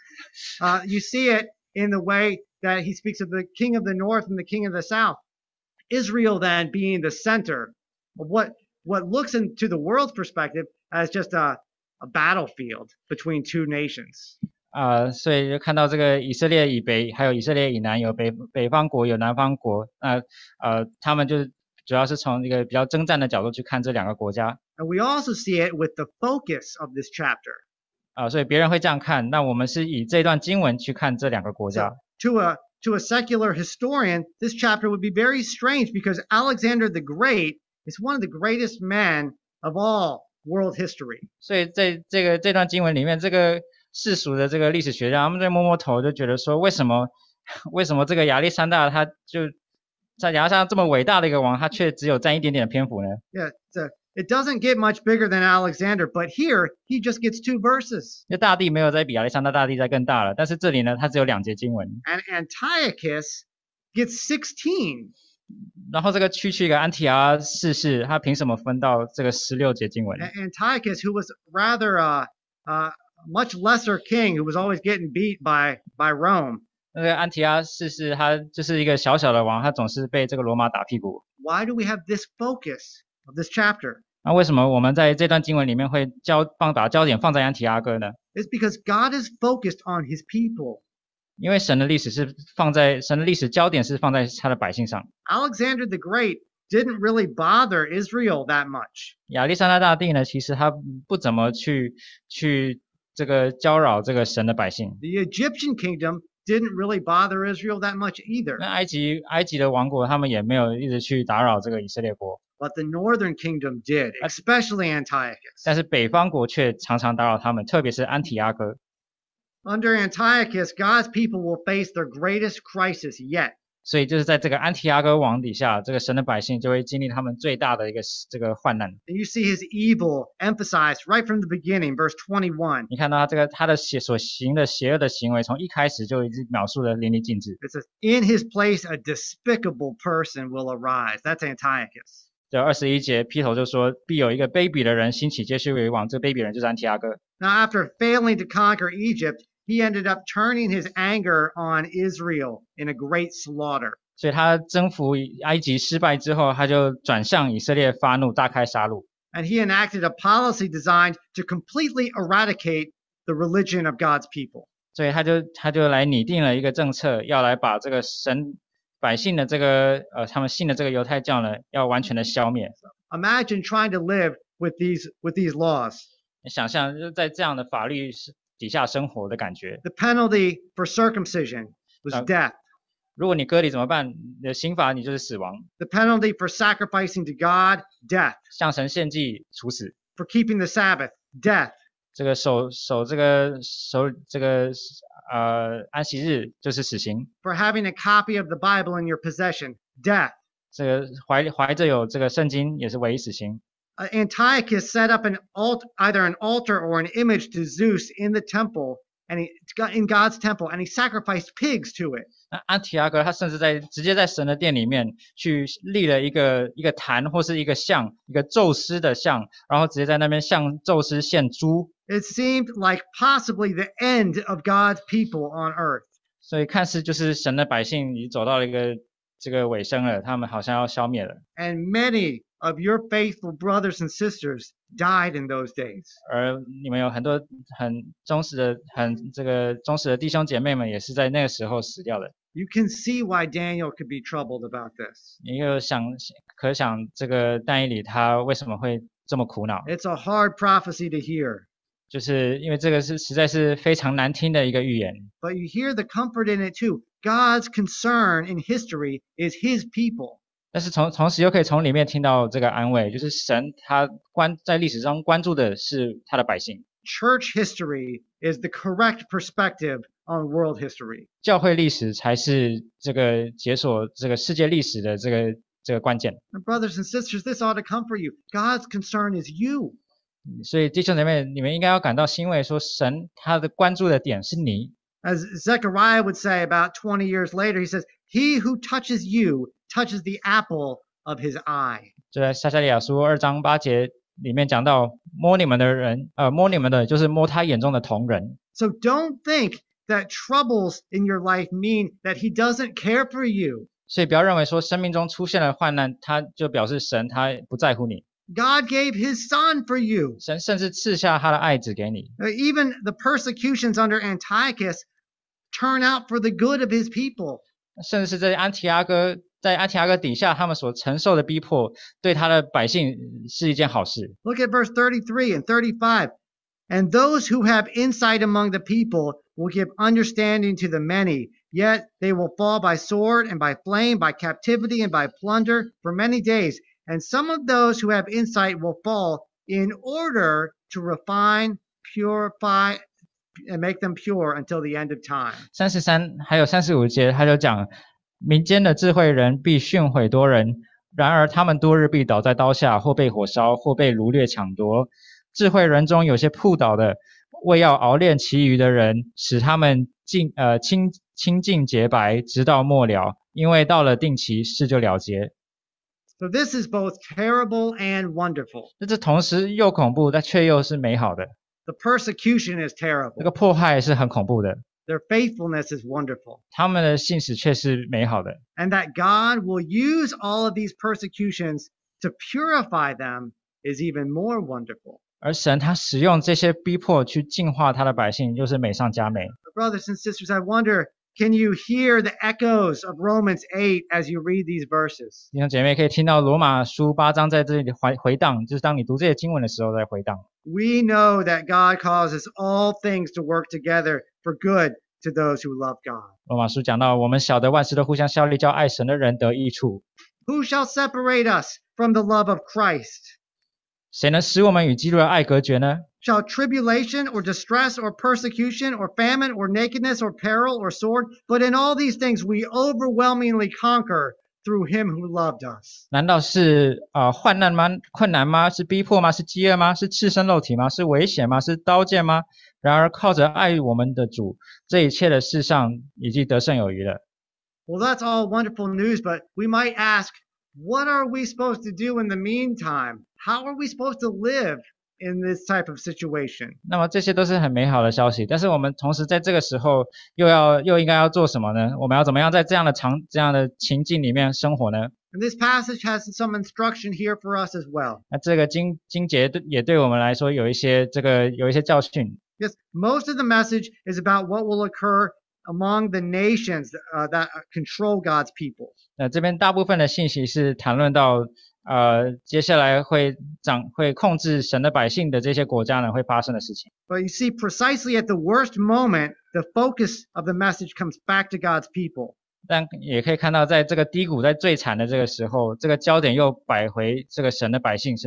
Uh, you see it in the way that he speaks of the king of the north and the king of the south. Israel then being the center of what, what looks into the world's perspective as just a, a battlefield between two nations. 啊、呃，所以就看到这个以色列以北，还有以色列以南，有北北方国，有南方国。那呃，他们就主要是从一个比较征战的角度去看这两个国家。 And we also see it with the focus of this chapter. 啊、呃，所以别人会这样看，那我们是以这段经文去看这两个国家。 To a to a secular historian, this chapter would be very strange because Alexander the Great is one of the greatest men of all world history. 所以在这个这段经文里面，这个世俗的这个历史学家，他们在摸摸头，就觉得说，为什么为什么这个亚历山大他就在亚历山大这么伟大的一个王，他却只有占一点点的篇幅呢？ Yeah, it's a, it doesn't get much bigger than Alexander, but here he just gets two verses. 因为大地没有再比亚历山大大地再更大了，但是这里呢，它只有两节经文。 And Antiochus gets sixteen. 然后这个区区一个安提阿四世，他凭什么分到这个十六节经文？ Antiochus, who was rather a, a much lesser king who was always getting beat by, by Rome. 那个安提阿四世，他就是一个小小的王，他总是被这个罗马打屁股。 Why do we have this focus of this chapter? 那为什么我们在这段经文里面会焦放把焦点放在安提阿哥呢？ It's because God is focused on his people. 因为神的历史是放在神的历史焦点是放在他的百姓上。 Alexander the Great didn't really bother Israel that much. 亚历山大大帝呢，其实他不怎么去去这个搅扰这个神的百姓。 The Egyptian kingdom didn't really bother Israel that much either. 那埃及埃及的王国，他们也没有一直去打扰这个以色列国。 But the northern kingdom did, especially Antiochus. 但是北方国却常常打扰他们，特别是安提阿哥。 Under Antiochus, God's people will face their greatest crisis yet. 所以就是在这个安提阿哥王底下，这个神的百姓就会经历他们最大的一个这个患难。 And you see his evil emphasized right from the beginning, verse twenty-one. 你看到他这个他的邪所行的邪恶的行为，从一开始就已经描述的淋漓尽致。 It says, in his place, a despicable person will arise. That's Antiochus. 这二十一节劈头就说，必有一个卑鄙的人兴起，接续为王。这个卑鄙人就是安提阿哥。 Now, after failing to conquer Egypt, he ended up turning his anger on Israel in a great slaughter. 所以他征服埃及失败之后，他就转向以色列发怒，大开杀戮。 And he enacted a policy designed to completely eradicate the religion of God's people. 所以他就他就来拟定了一个政策，要来把这个神百姓的这个呃他们信的这个犹太教呢，要完全的消灭。 Imagine trying to live with these with these laws. 你想象就是在这样的法律底下生活的感觉。 The penalty for circumcision was Uh, death. 如果你割礼怎么办？你的刑罚你就是死亡。 The penalty for sacrificing to God, death. 向神献祭，处死。 For keeping the Sabbath, death. 这个守守这个守这个呃安息日就是死刑。 For having a copy of the Bible in your possession, death. 这个怀怀着有这个圣经也是唯一死刑。 Uh, Antiochus set up an alt, either an altar or an image to Zeus in the temple, and he in God's temple, and he sacrificed pigs to it. 那安提阿哥他甚至在直接在神的殿里面去立了一个一个坛或是一个像，一个宙斯的像，然后直接在那边向宙斯献猪。 It seemed like possibly the end of God's people on earth. 所以看似就是神的百姓已经走到了一个这个尾声了，他们好像要消灭了。 And many of your faithful brothers and sisters died in those days. 而你们有很多很忠实的、很这个忠实的弟兄姐妹们，也是在那个时候死掉的。 You can see why Daniel could be troubled about this. 你又想，可想这个但以理他为什么会这么苦恼？ It's a hard prophecy to hear. 就是因为这个是实在是非常难听的一个预言。 But you hear the comfort in it too. God's concern in history is his people. 但是从同时又可以从里面听到这个安慰，就是神他关在历史中关注的是他的百姓。 Church history is the correct perspective on world history. 教会历史才是这个解锁这个世界历史的这个这个关键。 And brothers and sisters, this ought to comfort you. God's concern is you. 所以弟兄姐妹，你们应该要感到欣慰，说神他的关注的点是你。 As Zechariah would say about twenty years later, he says, he who touches you touches the apple of his eye. 就在撒迦利亚书二章八节里面讲到，摸你们的人，呃，摸你们的就是摸他眼中的瞳人。 So don't think that troubles in your life mean that he doesn't care for you. 所以不要认为说生命中出现了患难，他就表示神他不在乎你。 God gave his son for you. 神甚至赐下他的爱子给你。 Uh, Even the persecutions under Antiochus turn out for the good of his people. 甚至是在安提阿哥，在安提阿哥底下，他们所承受的逼迫，对他的百姓是一件好事。 Look at verse thirty-three and thirty-five. And those who have insight among the people will give understanding to the many, yet they will fall by sword and by flame, by captivity and by plunder for many days. And some of those who have insight will fall in order to refine, purify, and make them pure until the end of time. 三十三还有三十五节，他就讲民间的智慧人必训诲多人，然而他们多日必倒在刀下，或被火烧，或被掳掠抢夺。智慧人中有些扑倒的，为要熬炼其余的人，使他们净呃清清净洁白，直到末了。因为到了定期，事就了结。 So this is both terrible and wonderful. 这同时又恐怖，但却又是美好的。 The persecution is 这 terrible. 个迫害是很恐怖的， Their faithfulness is wonderful. 他们的信使却是美好的。 And that God will use all of these persecutions to purify them is even more wonderful. 而神他使用这些逼迫去净化他的百姓，就是美上加美。 Brothers and sisters, I wonder, can you hear the echoes of Romans eight as you read these verses? 弟兄姐妹可以听到罗马书八章在这里回回荡，就是当你读这些经文的时候在回荡。 We know that God causes all things to work together for good to those who love God. 罗马书讲到，我们晓得万事都互相效力，叫爱神的人得益处。 Who shall separate us from the love of Christ? 谁能使我们与基督的爱隔绝呢？ Shall tribulation or distress or persecution or famine or nakedness or peril or sword? But in all these things we overwhelmingly conquer through him who loved us. 难道是啊、呃、患难吗？困难吗？是逼迫吗？是饥饿吗？是赤身肉体吗？是危险吗？是刀剑吗？然而靠着爱我们的主，这一切的事上已经得胜有余了。 Well, that's all wonderful news, but we might ask, what are we supposed to do in the meantime? How are we supposed to live in this type of situation? 那么这些都是很美好的消息，但是我们同时在这个时候又要又应该要做什么呢？我们要怎么样在这样的场这样的情境里面生活呢？ And this passage has some instruction here for us as well. 那这个经经节对也对我们来说有一些这个有一些教训。 Yes, most of the message is about what will occur among the nations uh, that control God's people. 那这边大部分的信息是谈论到呃接下来会掌会控制神的百姓的这些国家呢会发生的事情。 But you see, precisely at the worst moment, the focus of the message comes back to God's people. 但也可以看到，在这个低谷，在最惨的这个时候，这个焦点又摆回这个神的百姓身上。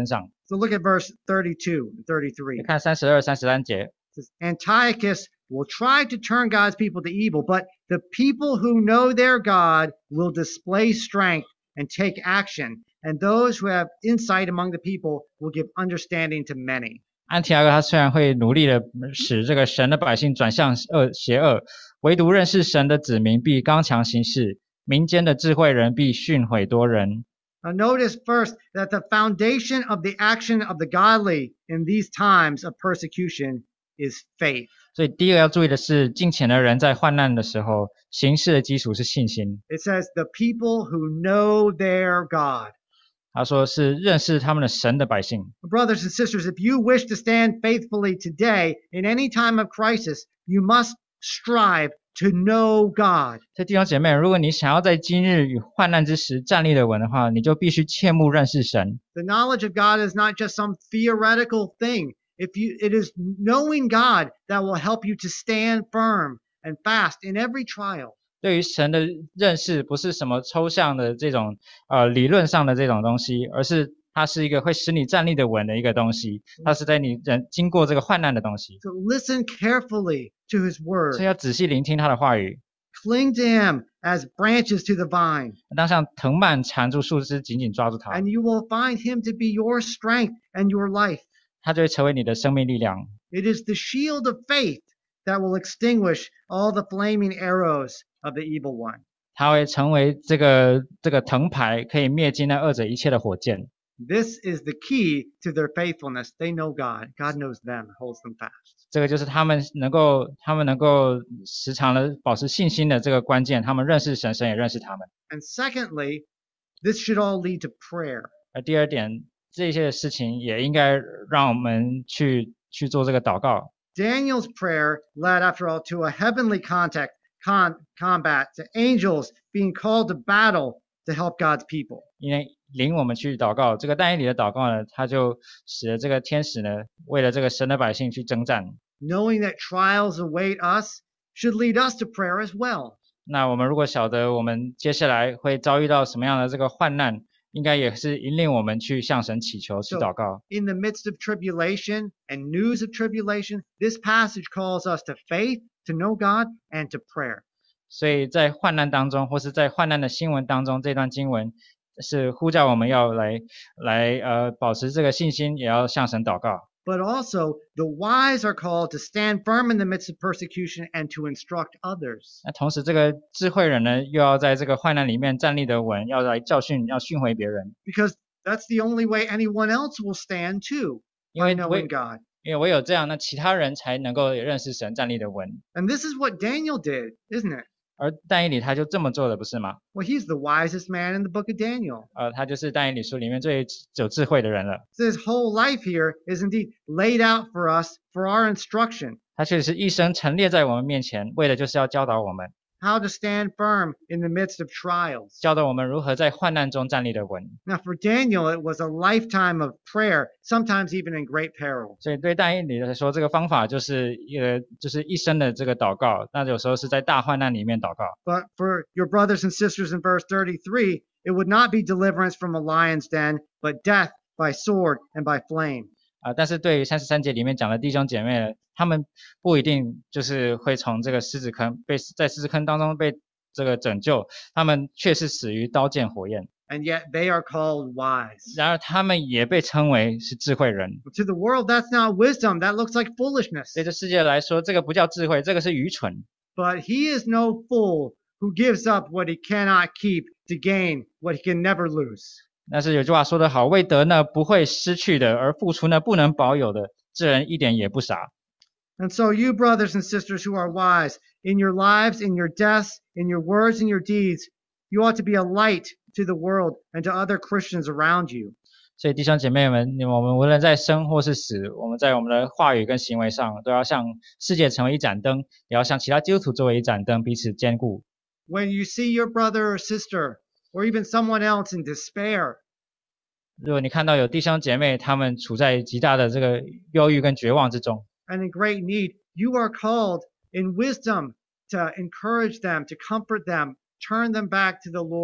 So look at verse thirty-two and thirty-three. 看三十二、三十三节。 It says, Antiochus will try to turn God's people to evil, but the people who know their God will display strength and take action, and those who have insight among the people will give understanding to many. 安提阿哥他虽然会努力的使这个神的百姓转向恶邪恶，唯独认识神的子民必刚强行事，民间的智慧人必训诲多人。 Now notice first that the foundation of the action of the godly in these times of persecution is faith. 所以第一个要注意的是，敬虔的人在患难的时候，行事的基础是信心。 It says the people who know their God. 他说是认识他们的神的百姓。 Brothers and sisters, if you wish to stand faithfully today in any time of crisis, you must strive to know God. 所以弟兄姐妹，如果你想要在今日与患难之时站立得稳的话，你就必须切慕认识神。 The knowledge of God is not just some theoretical thing. If you, it is knowing God that will help you to stand firm and fast in every trial. 对于神的认识不是什么抽象的这种呃理论上的这种东西，而是它是一个会使你站立得稳的一个东西，它是在你人经过这个患难的东西。 So listen carefully to his 所 word. 以要仔细聆听他的话语， Cling to him as branches to the vine, 当像藤蔓缠住树枝，紧紧抓住它， and you will find him to be your strength and your life. 它就会成为你的生命力量。 It is the shield of faith that will extinguish all the flaming arrows of the evil one. 它会成为这个这个藤牌，可以灭尽那恶者一切的火箭。 This is the key to their faithfulness. They know God. God knows them and holds them fast. 这个就是他们能够他们能够时常的保持信心的这个关键。他们认识神，神也认识他们。 And secondly, this should all lead to prayer. 而第二点，这些事情也应该让我们去去做这个祷告。 Daniel's prayer led, after all, to a heavenly contact, con, combat, to angels being called to battle to help God's people. 因为领我们去祷告，这个但以理的祷告呢，他就使得这个天使呢，为了这个神的百姓去征战。 Knowing that trials await us should lead us to prayer as well. 那我们如果晓得我们接下来会遭遇到什么样的这个患难，应该也是引领我们去向神祈求、去 So, 祷告。 in the midst of tribulation and news of tribulation, this passage calls us to faith, to know God, and to prayer. 所以在患难当中，或是在患难的新闻当中，这段经文是呼叫我们要来来呃保持这个信心，也要向神祷告。 But also, the wise are called to stand firm in the midst of persecution and to instruct others. 那同时，这个智慧人呢，又要在这个患难里面站立得稳，要来教训，要训诲别人。 Because that's the only way anyone else will stand too, 因 by 为 knowing 唯 God. 因为唯有这样，那其他人才能够认识神，站立得稳。 And this is what Daniel did, isn't it? 而但以理他就这么做的，不是吗？ Well, he's the wisest man in the book of Daniel. 呃，他就是但以理书里面最有智慧的人了。 So his whole life here is indeed laid out for us for our instruction, 他确实是一生陈列在我们面前，为的就是要教导我们， how to stand firm in the midst of trials. 教导我们如何在患难中站立得稳。 Now, for Daniel, it was a lifetime of prayer, sometimes even in great peril. 所以对但以理来说，这个方法就是一个就是一生的这个祷告。那有时候是在大患难里面祷告。 But for your brothers and sisters in verse thirty-three, it would not be deliverance from a lion's den, but death by sword and by flame. 啊、但是对于三十三节里面讲的弟兄姐妹呢，他们不一定就是会从这个狮子坑被在狮子坑当中被这个拯救，他们却是死于刀剑火焰。 And yet they are called wise. 然而他们也被称为是智慧人。 To the world, that's not wisdom. That looks like foolishness. 对这世界来说，这个不叫智慧，这个是愚蠢。 But he is no fool who gives up what he cannot keep to gain what he can never lose. 但是有句话说得好，为得呢不会失去的，而付出呢不能保有的，这人一点也不傻。 And so you brothers and sisters who are wise, in your lives, in your deaths, in your words, and your deeds, you ought to be a light to the world and to other Christians around you. 所以弟兄姐妹们，我们无论在生或是死，我们在我们的话语跟行为上，都要向世界成为一盏灯，也要向其他基督徒作为一盏灯，彼此兼顾。 When you see your brother or sister, or even someone else in despair, 如果你看到有弟兄姐妹他们处在极大的这个忧郁跟绝望之中， and in great need, you are called in wisdom to encourage them, to comfort them, turn them back to the Lord,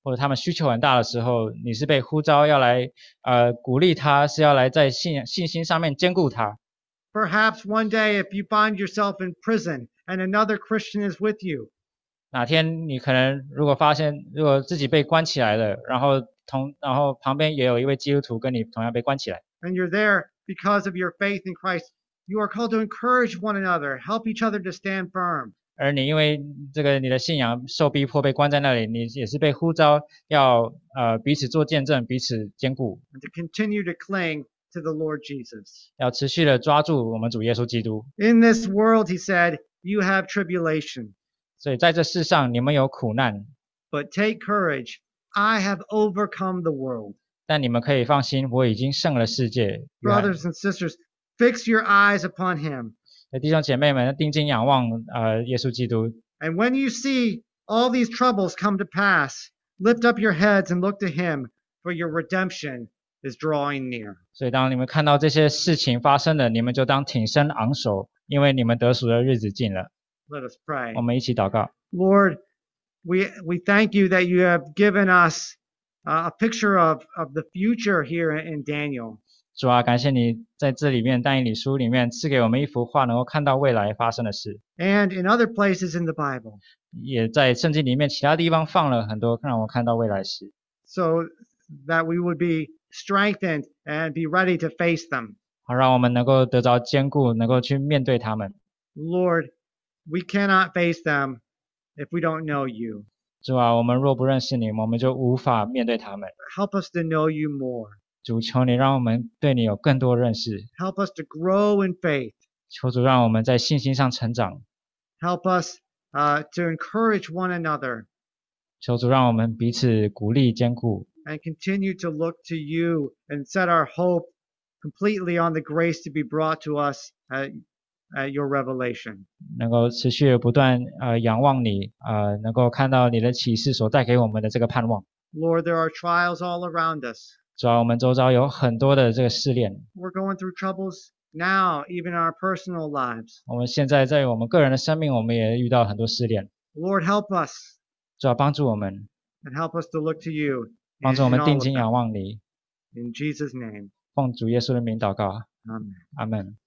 或者他们需求很大的时候，你是被呼召要来呃鼓励他，是要来在信信心上面兼顾他。 Perhaps one day, if you find yourself in prison and another Christian is with you, 哪天你可能如果发现，如果自己被关起来了，然后同然后旁边也有一位基督徒跟你同样被关起来， and you're there because of your faith in Christ, you are called to encourage one another, help each other to stand firm. 而你因为这个你的信仰受逼迫被关在那里，你也是被呼召要呃彼此做见证，彼此兼顾， and to continue to cling to the Lord Jesus. 要持续的抓住我们主耶稣基督。 In this world, he said, you have tribulation, 所以在这世上你们有苦难， but take courage. I have overcome the world. 但你们可以放心，我已经胜了世界。约翰 Brothers and sisters, fix your eyes upon him. 弟兄姐妹们，定睛仰望呃耶稣基督。 And when you see all these troubles come to pass, lift up your heads and look to him, for your redemption is drawing near. 所以当你们看到这些事情发生了，你们就当挺身昂首，因为你们得赎的日子近了。 Let us pray. 我们一起祷告。 Lord, we, we thank you that you have given us uh, a picture of, of the future here in Daniel. 主啊，感谢你在这里面但以理书里面赐给我们一幅画，能够看到未来发生的事， And in other places in the Bible, 也在圣经里面其他地方放了很多让我看到未来的事， so that we would be strengthened and be ready to face them. 好让我们能够得着坚固，能够去面对他们。 Lord, we cannot face them if we don't know you. 主啊，我们若不认识你，我们就无法面对他们。 Help us to know you more. 主，求你让我们对你有更多认识， Help us to grow in faith. 求主让我们在信心上成长， Help us uh, to encourage one another 求主让我们彼此鼓励坚固， and continue to look to you and set our hope completely on the grace to be brought to us at, at your revelation. 能够持续的不断呃仰望你，呃能够看到你的启示所带给我们的这个盼望。 Lord, there are trials all around us. 主啊，我们周遭有很多的这个试炼， We're going through troubles now, even in our personal lives. 我们现在在我们个人的生命，我们也遇到很多试炼。 Lord, help us 主啊，帮助我们， and help us to look to you 帮 in, 助我 in 们 all 定 of 睛 them. 仰望你。 In Jesus' name, 奉主耶稣的名祷告， amen. 阿门。